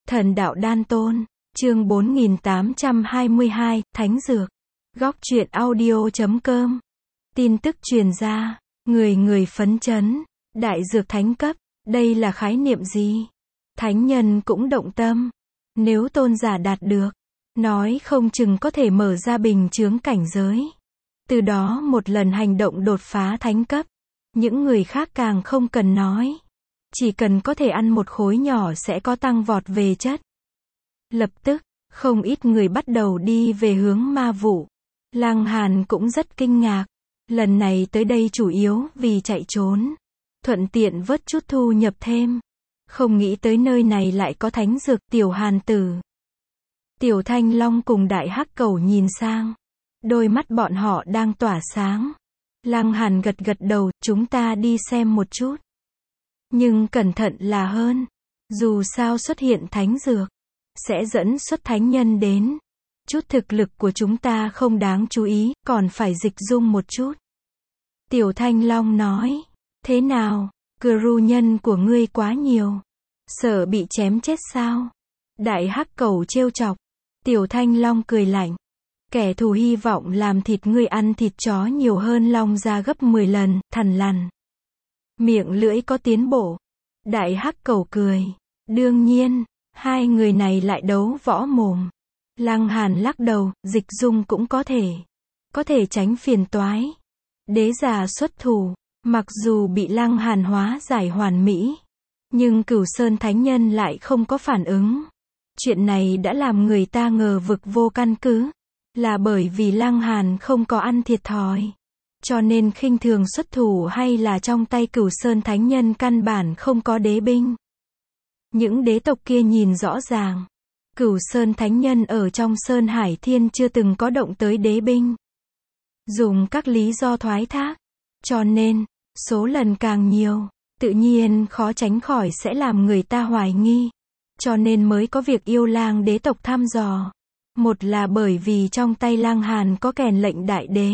Thần đạo đan tôn, chương 4822, Thánh Dược. Góc truyện audio.com. Tin tức truyền ra, người người phấn chấn. Đại dược thánh cấp, đây là khái niệm gì? Thánh nhân cũng động tâm. Nếu tôn giả đạt được, nói không chừng có thể mở ra bình chướng cảnh giới. Từ đó một lần hành động đột phá thánh cấp. Những người khác càng không cần nói. Chỉ cần có thể ăn một khối nhỏ sẽ có tăng vọt về chất. Lập tức, không ít người bắt đầu đi về hướng ma vụ. Lăng Hàn cũng rất kinh ngạc. Lần này tới đây chủ yếu vì chạy trốn. Thuận tiện vớt chút thu nhập thêm. Không nghĩ tới nơi này lại có thánh dược. Tiểu Hàn Tử, Tiểu Thanh Long cùng Đại Hắc Cẩu nhìn sang. Đôi mắt bọn họ đang tỏa sáng. Lăng Hàn gật gật đầu, chúng ta đi xem một chút. Nhưng cẩn thận là hơn. Dù sao xuất hiện thánh dược, sẽ dẫn xuất thánh nhân đến. Chút thực lực của chúng ta không đáng chú ý, còn phải dịch dung một chút. Tiểu Thanh Long nói, thế nào, cừu nhân của ngươi quá nhiều. Sợ bị chém chết sao? Đại Hắc Cẩu trêu chọc. Tiểu Thanh Long cười lạnh. Kẻ thù hy vọng làm thịt ngươi ăn thịt chó nhiều hơn long ra gấp 10 lần, thằn lằn. Miệng lưỡi có tiến bộ. Đại Hắc Cẩu cười. Đương nhiên, hai người này lại đấu võ mồm. Lăng Hàn lắc đầu, dịch dung cũng có thể. Có thể tránh phiền toái. Đế già xuất thủ. Mặc dù bị Lăng Hàn hóa giải hoàn mỹ. Nhưng Cửu Sơn Thánh Nhân lại không có phản ứng. Chuyện này đã làm người ta ngờ vực vô căn cứ. Là bởi vì Lăng Hàn không có ăn thiệt thòi. Cho nên khinh thường xuất thủ hay là trong tay Cửu Sơn Thánh Nhân căn bản không có đế binh. Những đế tộc kia nhìn rõ ràng. Cửu Sơn Thánh Nhân ở trong Sơn Hải Thiên chưa từng có động tới đế binh. Dùng các lý do thoái thác. Cho nên, số lần càng nhiều, tự nhiên khó tránh khỏi sẽ làm người ta hoài nghi. Cho nên mới có việc Yêu Lang đế tộc thăm dò. Một là bởi vì trong tay Lăng Hàn có kèn lệnh đại đế.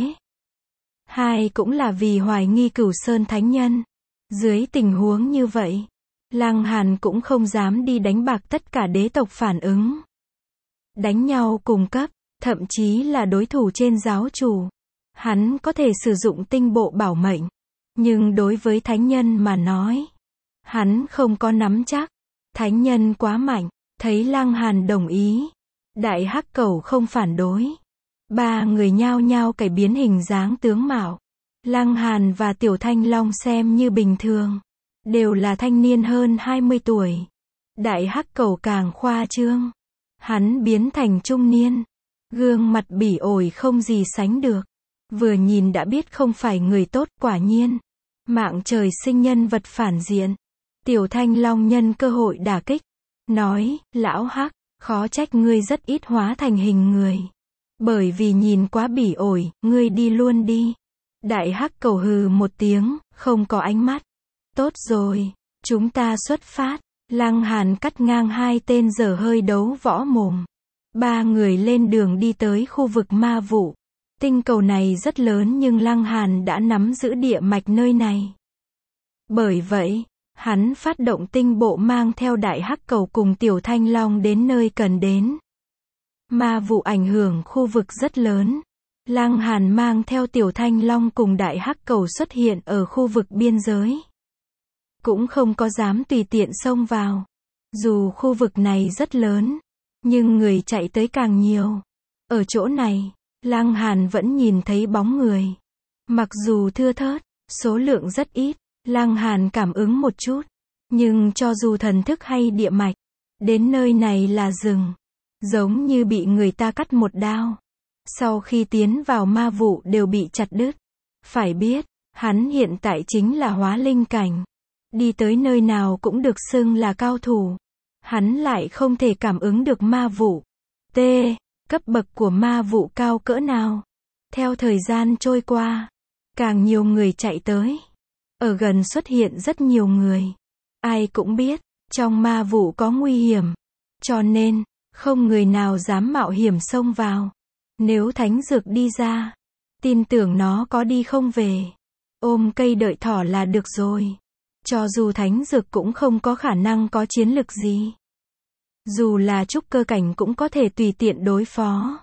Hai cũng là vì hoài nghi Cửu Sơn Thánh Nhân. Dưới tình huống như vậy, Lăng Hàn cũng không dám đi đánh bạc tất cả đế tộc phản ứng. Đánh nhau cùng cấp, thậm chí là đối thủ trên giáo chủ. Hắn có thể sử dụng tinh bộ bảo mệnh. Nhưng đối với thánh nhân mà nói, hắn không có nắm chắc. Thánh nhân quá mạnh, thấy Lăng Hàn đồng ý. Đại Hắc Cẩu không phản đối. Ba người nhao nhao cải biến hình dáng tướng mạo. Lăng Hàn và Tiểu Thanh Long xem như bình thường. Đều là thanh niên hơn 20 tuổi. Đại Hắc Cẩu càng khoa trương. Hắn biến thành trung niên. Gương mặt bỉ ổi không gì sánh được. Vừa nhìn đã biết không phải người tốt, quả nhiên. Mạng trời sinh nhân vật phản diện. Tiểu Thanh Long nhân cơ hội đả kích. Nói, lão Hắc, khó trách ngươi rất ít hóa thành hình người. Bởi vì nhìn quá bỉ ổi, ngươi đi luôn đi. Đại Hắc Cẩu hừ một tiếng, không có ánh mắt. Tốt rồi, chúng ta xuất phát. Lăng Hàn cắt ngang hai tên dở hơi đấu võ mồm. Ba người lên đường đi tới khu vực ma vụ. Tinh cầu này rất lớn nhưng Lăng Hàn đã nắm giữ địa mạch nơi này. Bởi vậy, hắn phát động tinh bộ mang theo Đại Hắc Cẩu cùng Tiểu Thanh Long đến nơi cần đến. Ma vụ ảnh hưởng khu vực rất lớn. Lăng Hàn mang theo Tiểu Thanh Long cùng Đại Hắc Cẩu xuất hiện ở khu vực biên giới. Cũng không có dám tùy tiện xông vào. Dù khu vực này rất lớn, nhưng người chạy tới càng nhiều. Ở chỗ này, Lăng Hàn vẫn nhìn thấy bóng người. Mặc dù thưa thớt, số lượng rất ít, Lăng Hàn cảm ứng một chút. Nhưng cho dù thần thức hay địa mạch, đến nơi này là rừng. Giống như bị người ta cắt một đao. Sau khi tiến vào ma vụ đều bị chặt đứt. Phải biết, hắn hiện tại chính là hóa linh cảnh. Đi tới nơi nào cũng được xưng là cao thủ. Hắn lại không thể cảm ứng được ma vụ. T. Cấp bậc của ma vụ cao cỡ nào? Theo thời gian trôi qua, càng nhiều người chạy tới. Ở gần xuất hiện rất nhiều người. Ai cũng biết, trong ma vụ có nguy hiểm. Cho nên, không người nào dám mạo hiểm xông vào. Nếu thánh dược đi ra, tin tưởng nó có đi không về. Ôm cây đợi thỏ là được rồi. Cho dù thánh dược cũng không có khả năng có chiến lực gì. Dù là trúc cơ cảnh cũng có thể tùy tiện đối phó.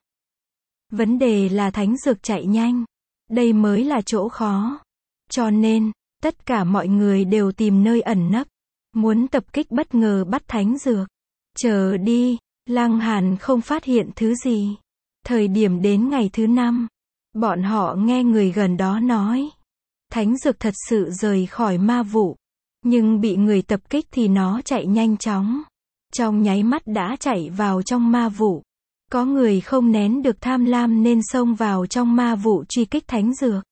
Vấn đề là thánh dược chạy nhanh. Đây mới là chỗ khó. Cho nên, tất cả mọi người đều tìm nơi ẩn nấp. Muốn tập kích bất ngờ bắt thánh dược. Chờ đi, Lăng Hàn không phát hiện thứ gì. Thời điểm đến ngày thứ 5, bọn họ nghe người gần đó nói. Thánh dược thật sự rời khỏi ma vụ. Nhưng bị người tập kích thì nó chạy nhanh chóng. Trong nháy mắt đã chạy vào trong ma vụ. Có người không nén được tham lam nên xông vào trong ma vụ truy kích thánh dược.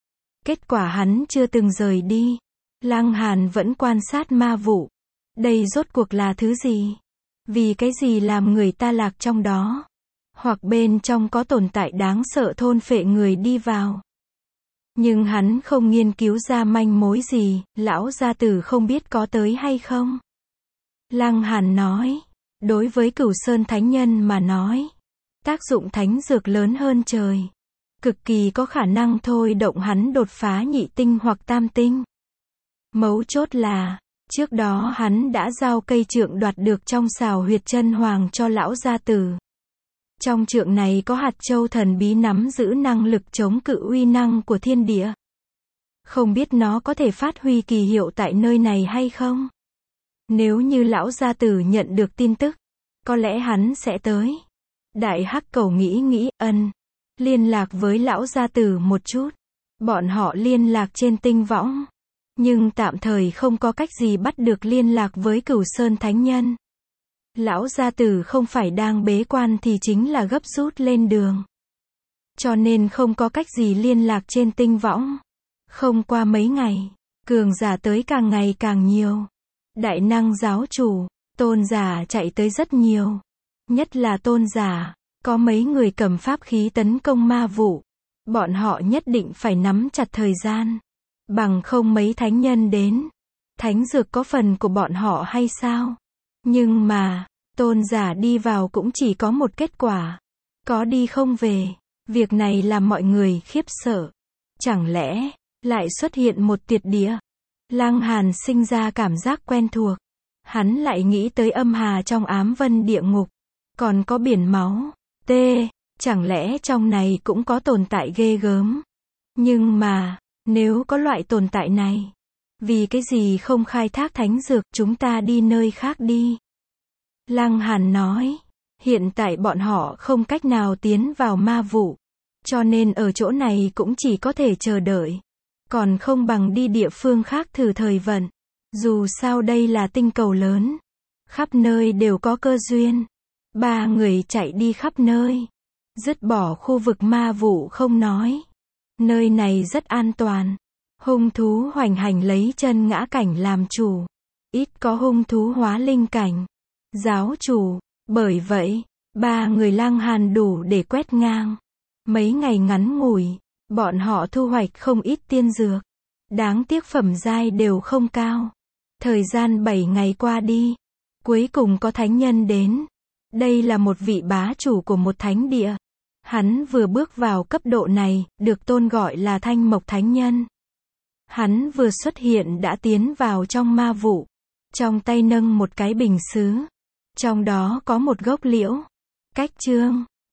Kết quả hắn chưa từng rời đi. Lăng Hàn vẫn quan sát ma vụ. Đây rốt cuộc là thứ gì? Vì cái gì làm người ta lạc trong đó? Hoặc bên trong có tồn tại đáng sợ thôn phệ người đi vào. Nhưng hắn không nghiên cứu ra manh mối gì, lão gia tử không biết có tới hay không. Lăng Hàn nói, đối với Cửu Sơn Thánh Nhân mà nói, tác dụng thánh dược lớn hơn trời. Cực kỳ có khả năng thôi động hắn đột phá nhị tinh hoặc tam tinh. Mấu chốt là, trước đó hắn đã giao cây trượng đoạt được trong xào huyệt chân hoàng cho lão gia tử. Trong trượng này có hạt châu thần bí nắm giữ năng lực chống cự uy năng của thiên địa. Không biết nó có thể phát huy kỳ hiệu tại nơi này hay không? Nếu như lão gia tử nhận được tin tức, có lẽ hắn sẽ tới. Đại Hắc Cầu nghĩ liên lạc với lão gia tử một chút. Bọn họ liên lạc trên tinh võng. Nhưng tạm thời không có cách gì bắt được liên lạc với Cửu Sơn Thánh Nhân. Lão gia tử không phải đang bế quan thì chính là gấp rút lên đường. Cho nên không có cách gì liên lạc trên tinh võng. Không qua mấy ngày, cường giả tới càng ngày càng nhiều. Đại năng giáo chủ, tôn giả chạy tới rất nhiều. Nhất là tôn giả, có mấy người cầm pháp khí tấn công ma vụ. Bọn họ nhất định phải nắm chặt thời gian. Bằng không mấy thánh nhân đến. Thánh dược có phần của bọn họ hay sao? Nhưng mà, tôn giả đi vào cũng chỉ có một kết quả. Có đi không về. Việc này làm mọi người khiếp sợ. Chẳng lẽ, lại xuất hiện một tuyệt địa? Lăng Hàn sinh ra cảm giác quen thuộc. Hắn lại nghĩ tới âm hà trong ám vân địa ngục. Còn có biển máu. Chẳng lẽ trong này cũng có tồn tại ghê gớm? Nhưng mà, nếu có loại tồn tại này, vì cái gì không khai thác thánh dược, chúng ta đi nơi khác đi. Lăng Hàn nói, hiện tại bọn họ không cách nào tiến vào ma vụ, cho nên ở chỗ này cũng chỉ có thể chờ đợi. Còn không bằng đi địa phương khác thử thời vận. Dù sao đây là tinh cầu lớn, khắp nơi đều có cơ duyên. 3 người chạy đi khắp nơi, dứt bỏ khu vực ma vụ không nói. Nơi này rất an toàn. Hung thú hoành hành lấy chân ngã cảnh làm chủ. Ít có hung thú hóa linh cảnh. Giáo chủ, bởi vậy, 3 người Lăng Hàn đủ để quét ngang. Mấy ngày ngắn ngủi, bọn họ thu hoạch không ít tiên dược. Đáng tiếc phẩm giai đều không cao. Thời gian 7 ngày qua đi, cuối cùng có thánh nhân đến. Đây là một vị bá chủ của một thánh địa. Hắn vừa bước vào cấp độ này, được tôn gọi là Thanh Mộc Thánh Nhân. Hắn vừa xuất hiện đã tiến vào trong ma vụ. Trong tay nâng một cái bình sứ. Trong đó có một gốc liễu. Cách chương